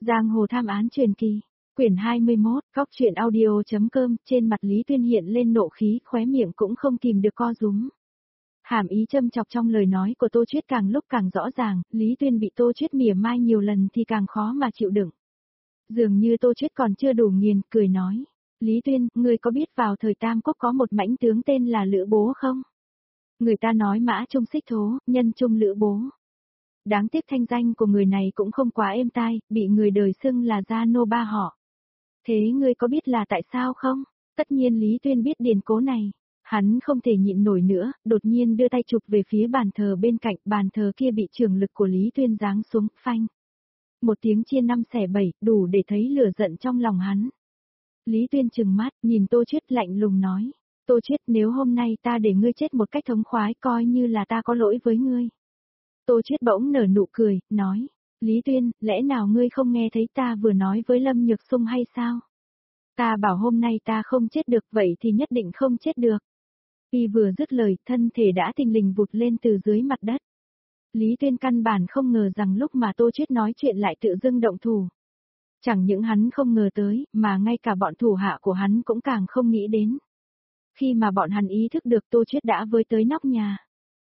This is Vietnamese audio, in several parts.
Giang hồ tham án truyền kỳ, quyển 21, góc truyện audio.com, trên mặt Lý Tuyên hiện lên nộ khí, khóe miệng cũng không kìm được co rúm. Hàm ý châm chọc trong lời nói của Tô Chuyết càng lúc càng rõ ràng, Lý Tuyên bị Tô Chuyết mỉa mai nhiều lần thì càng khó mà chịu đựng. Dường như Tô Chuyết còn chưa đủ nghiền, cười nói. Lý Tuyên, ngươi có biết vào thời Tam Quốc có một mãnh tướng tên là Lữ Bố không? Người ta nói mã trung xích thố, nhân trung Lữ Bố. Đáng tiếc thanh danh của người này cũng không quá êm tai, bị người đời xưng là gia nô ba họ. Thế ngươi có biết là tại sao không? Tất nhiên Lý Tuyên biết điển cố này. Hắn không thể nhịn nổi nữa, đột nhiên đưa tay chụp về phía bàn thờ bên cạnh, bàn thờ kia bị trường lực của Lý Tuyên giáng xuống, phanh. Một tiếng chia năm xẻ bảy, đủ để thấy lửa giận trong lòng hắn. Lý Tuyên trừng mắt, nhìn Tô Chuyết lạnh lùng nói. Tô Chuyết, nếu hôm nay ta để ngươi chết một cách thống khoái coi như là ta có lỗi với ngươi. Tô Chuyết bỗng nở nụ cười, nói. Lý Tuyên, lẽ nào ngươi không nghe thấy ta vừa nói với Lâm Nhược Sung hay sao? Ta bảo hôm nay ta không chết được, vậy thì nhất định không chết được. Y vừa dứt lời, thân thể đã thình lình vụt lên từ dưới mặt đất. Lý Tuyên căn bản không ngờ rằng lúc mà Tô Chuyết nói chuyện lại tự dưng động thủ. Chẳng những hắn không ngờ tới, mà ngay cả bọn thủ hạ của hắn cũng càng không nghĩ đến. Khi mà bọn hắn ý thức được Tô Chuyết đã với tới nóc nhà.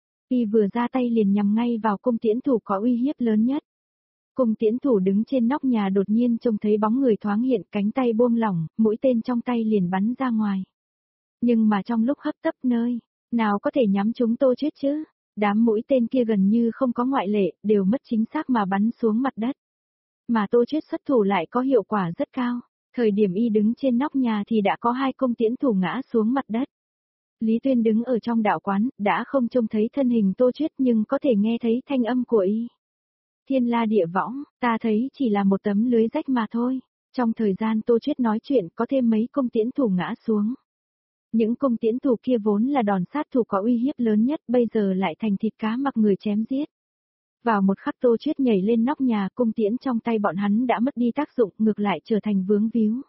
Y vừa ra tay liền nhằm ngay vào cung tiễn thủ có uy hiếp lớn nhất. Cung tiễn thủ đứng trên nóc nhà đột nhiên trông thấy bóng người thoáng hiện, cánh tay buông lỏng, mũi tên trong tay liền bắn ra ngoài. Nhưng mà trong lúc hấp tấp nơi, nào có thể nhắm trúng Tô Chuyết chứ? Đám mũi tên kia gần như không có ngoại lệ, đều mất chính xác mà bắn xuống mặt đất. Mà Tô Chuyết xuất thủ lại có hiệu quả rất cao. Thời điểm y đứng trên nóc nhà thì đã có hai cung tiễn thủ ngã xuống mặt đất. Lý Tuyên đứng ở trong đạo quán, đã không trông thấy thân hình Tô Chuyết nhưng có thể nghe thấy thanh âm của y. Thiên la địa võng, ta thấy chỉ là một tấm lưới rách mà thôi. Trong thời gian Tô Chuyết nói chuyện có thêm mấy cung tiễn thủ ngã xuống. Những cung tiễn thủ kia vốn là đòn sát thủ có uy hiếp lớn nhất, bây giờ lại thành thịt cá mặc người chém giết. Vào một khắc Tô Chuyết nhảy lên nóc nhà, cung tiễn trong tay bọn hắn đã mất đi tác dụng, ngược lại trở thành vướng víu.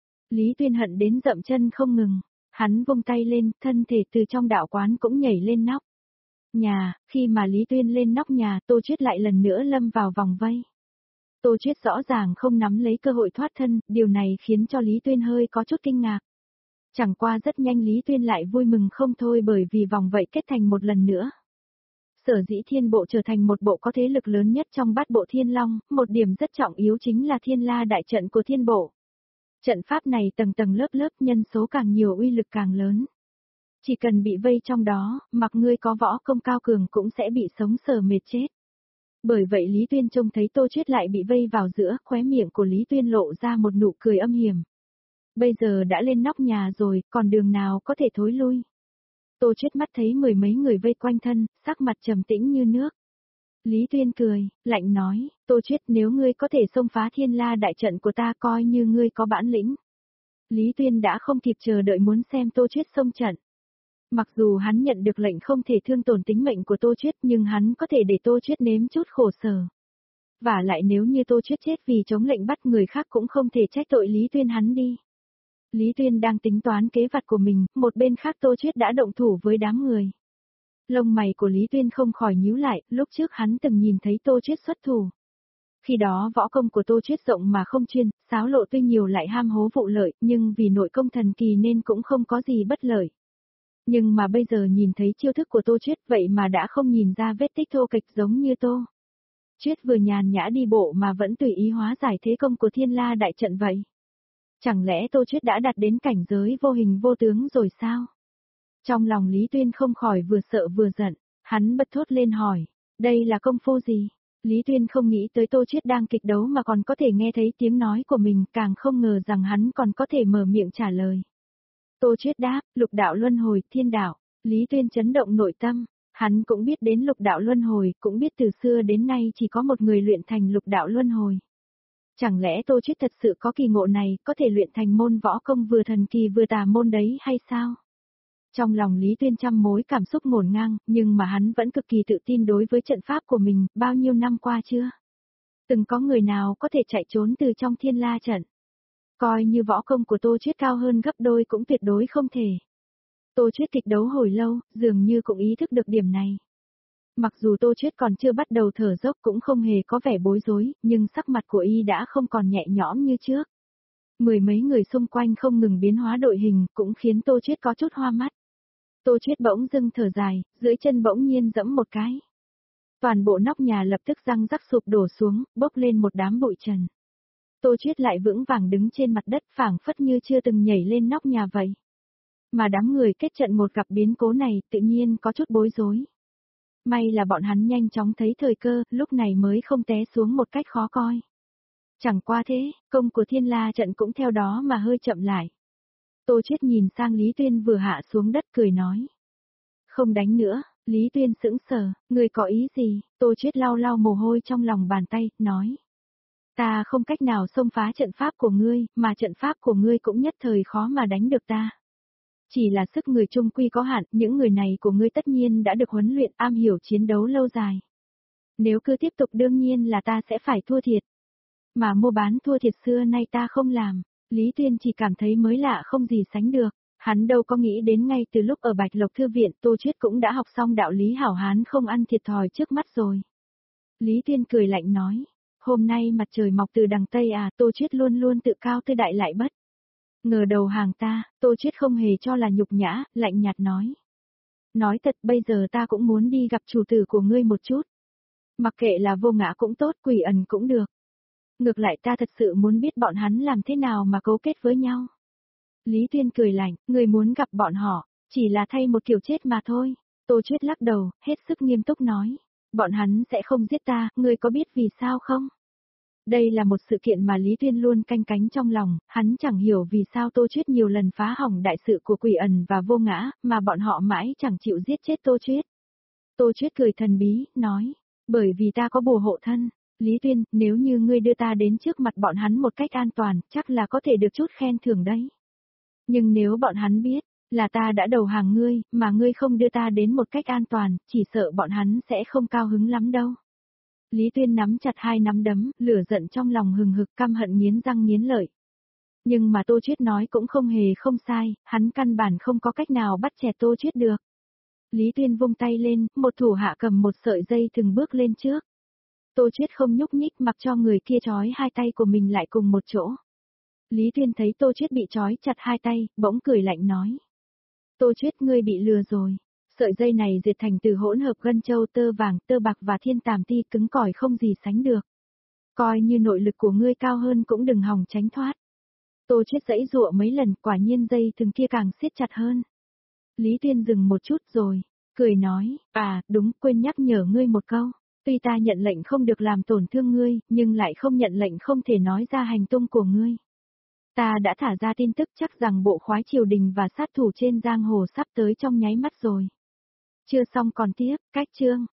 Lý Tuyên hận đến dậm chân không ngừng, hắn vung tay lên, thân thể từ trong đạo quán cũng nhảy lên nóc nhà. Khi mà Lý Tuyên lên nóc nhà, Tô Chuyết lại lần nữa lâm vào vòng vây. Tô Chuyết rõ ràng không nắm lấy cơ hội thoát thân, điều này khiến cho Lý Tuyên hơi có chút kinh ngạc. Chẳng qua rất nhanh Lý Tuyên lại vui mừng không thôi bởi vì vòng vậy kết thành một lần nữa. Sở dĩ thiên bộ trở thành một bộ có thế lực lớn nhất trong bát bộ thiên long, một điểm rất trọng yếu chính là thiên la đại trận của thiên bộ. Trận pháp này tầng tầng lớp lớp, nhân số càng nhiều uy lực càng lớn. Chỉ cần bị vây trong đó, mặc ngươi có võ công cao cường cũng sẽ bị sống sờ mệt chết. Bởi vậy Lý Tuyên trông thấy Tô Chuyết lại bị vây vào giữa, khóe miệng của Lý Tuyên lộ ra một nụ cười âm hiểm. Bây giờ đã lên nóc nhà rồi, còn đường nào có thể thối lui. Tô Chuyết mắt thấy mười mấy người vây quanh thân, sắc mặt trầm tĩnh như nước. Lý Tuyên cười, lạnh nói, Tô Chuyết, nếu ngươi có thể xông phá thiên la đại trận của ta coi như ngươi có bản lĩnh. Lý Tuyên đã không kịp chờ đợi muốn xem Tô Chuyết xông trận. Mặc dù hắn nhận được lệnh không thể thương tổn tính mệnh của Tô Chuyết nhưng hắn có thể để Tô Chuyết nếm chút khổ sở. Và lại nếu như Tô Chuyết chết vì chống lệnh bắt người khác cũng không thể trách tội Lý Tuyên hắn đi. Lý Tuyên đang tính toán kế vặt của mình, một bên khác Tô Chuyết đã động thủ với đám người. Lông mày của Lý Tuyên không khỏi nhíu lại, lúc trước hắn từng nhìn thấy Tô Chuyết xuất thủ. Khi đó võ công của Tô Chuyết rộng mà không chuyên, xáo lộ tuy nhiều lại ham hố vụ lợi, nhưng vì nội công thần kỳ nên cũng không có gì bất lợi. Nhưng mà bây giờ nhìn thấy chiêu thức của Tô Chuyết vậy mà đã không nhìn ra vết tích thô kịch giống như Tô Chuyết vừa nhàn nhã đi bộ mà vẫn tùy ý hóa giải thế công của thiên la đại trận vậy. Chẳng lẽ Tô Chuyết đã đạt đến cảnh giới vô hình vô tướng rồi sao? Trong lòng Lý Tuyên không khỏi vừa sợ vừa giận, hắn bật thốt lên hỏi, đây là công phu gì? Lý Tuyên không nghĩ tới Tô Chuyết đang kịch đấu mà còn có thể nghe thấy tiếng nói của mình, càng không ngờ rằng hắn còn có thể mở miệng trả lời. Tô Chuyết đáp, lục đạo luân hồi, thiên đạo. Lý Tuyên chấn động nội tâm, hắn cũng biết đến lục đạo luân hồi, cũng biết từ xưa đến nay chỉ có một người luyện thành lục đạo luân hồi. Chẳng lẽ Tô Chuyết thật sự có kỳ ngộ này, có thể luyện thành môn võ công vừa thần kỳ vừa tà môn đấy hay sao? Trong lòng Lý Tuyên trăm mối cảm xúc ngổn ngang, nhưng mà hắn vẫn cực kỳ tự tin đối với trận pháp của mình, bao nhiêu năm qua chưa? Từng có người nào có thể chạy trốn từ trong thiên la trận? Coi như võ công của Tô Chuyết cao hơn gấp đôi cũng tuyệt đối không thể. Tô Chuyết kịch đấu hồi lâu, dường như cũng ý thức được điểm này. Mặc dù Tô Chuyết còn chưa bắt đầu thở dốc cũng không hề có vẻ bối rối, nhưng sắc mặt của y đã không còn nhẹ nhõm như trước. Mười mấy người xung quanh không ngừng biến hóa đội hình cũng khiến Tô Chuyết có chút hoa mắt. Tô Chuyết bỗng dưng thở dài, dưới chân bỗng nhiên giẫm một cái. Toàn bộ nóc nhà lập tức răng rắc sụp đổ xuống, bốc lên một đám bụi trần. Tô Chuyết lại vững vàng đứng trên mặt đất phảng phất như chưa từng nhảy lên nóc nhà vậy. Mà đám người kết trận một gặp biến cố này tự nhiên có chút bối rối. May là bọn hắn nhanh chóng thấy thời cơ, lúc này mới không té xuống một cách khó coi. Chẳng qua thế, công của Thiên La trận cũng theo đó mà hơi chậm lại. Tô Chuyết nhìn sang Lý Tuyên vừa hạ xuống đất cười nói. Không đánh nữa, Lý Tuyên sững sờ, người có ý gì? Tô Chuyết lau lau mồ hôi trong lòng bàn tay, nói. Ta không cách nào xông phá trận pháp của ngươi, mà trận pháp của ngươi cũng nhất thời khó mà đánh được ta. Chỉ là sức người trung quy có hạn, những người này của ngươi tất nhiên đã được huấn luyện am hiểu chiến đấu lâu dài. Nếu cứ tiếp tục đương nhiên là ta sẽ phải thua thiệt. Mà mua bán thua thiệt xưa nay ta không làm, Lý Tuyên chỉ cảm thấy mới lạ không gì sánh được. Hắn đâu có nghĩ đến ngay từ lúc ở Bạch Lộc Thư Viện Tô Chuyết cũng đã học xong đạo lý hảo hán không ăn thiệt thòi trước mắt rồi. Lý Tuyên cười lạnh nói, hôm nay mặt trời mọc từ đằng Tây à, Tô Chuyết luôn luôn tự cao tư đại lại bất. Ngờ đầu hàng ta, Tô Chuyết không hề cho là nhục nhã, lạnh nhạt nói. Nói thật bây giờ ta cũng muốn đi gặp chủ tử của ngươi một chút. Mặc kệ là Vô Ngã cũng tốt, Quỷ Ẩn cũng được. Ngược lại ta thật sự muốn biết bọn hắn làm thế nào mà cấu kết với nhau. Lý Tuyên cười lạnh, ngươi muốn gặp bọn họ, chỉ là thay một kiểu chết mà thôi. Tô Chuyết lắc đầu, hết sức nghiêm túc nói. Bọn hắn sẽ không giết ta, ngươi có biết vì sao không? Đây là một sự kiện mà Lý Tuyên luôn canh cánh trong lòng, hắn chẳng hiểu vì sao Tô Chuyết nhiều lần phá hỏng đại sự của Quỷ Ẩn và Vô Ngã, mà bọn họ mãi chẳng chịu giết chết Tô Chuyết. Tô Chuyết cười thần bí, nói, bởi vì ta có bùa hộ thân. Lý Tuyên, nếu như ngươi đưa ta đến trước mặt bọn hắn một cách an toàn, chắc là có thể được chút khen thưởng đấy. Nhưng nếu bọn hắn biết, là ta đã đầu hàng ngươi, mà ngươi không đưa ta đến một cách an toàn, chỉ sợ bọn hắn sẽ không cao hứng lắm đâu. Lý Tuyên nắm chặt hai nắm đấm, lửa giận trong lòng hừng hực căm hận nghiến răng nghiến lợi. Nhưng mà Tô Chuyết nói cũng không hề không sai, hắn căn bản không có cách nào bắt chẹt Tô Chuyết được. Lý Tuyên vung tay lên, một thủ hạ cầm một sợi dây thừng bước lên trước. Tô Chuyết không nhúc nhích mặc cho người kia trói hai tay của mình lại cùng một chỗ. Lý Tuyên thấy Tô Chuyết bị trói chặt hai tay, bỗng cười lạnh nói. Tô Chuyết ngươi bị lừa rồi. Sợi dây này diệt thành từ hỗn hợp gân châu tơ vàng, tơ bạc và thiên tàm ti cứng cỏi không gì sánh được. Coi như nội lực của ngươi cao hơn cũng đừng hòng tránh thoát. Tô Chuyết giãy giụa mấy lần, quả nhiên dây thừng kia càng siết chặt hơn. Lý Tuyên dừng một chút rồi, cười nói, đúng, quên nhắc nhở ngươi một câu. Tuy ta nhận lệnh không được làm tổn thương ngươi, nhưng lại không nhận lệnh không thể nói ra hành tung của ngươi. Ta đã thả ra tin tức chắc rằng bộ khoái triều đình và sát thủ trên giang hồ sắp tới trong nháy mắt rồi. Chưa xong còn tiếp, cách chương.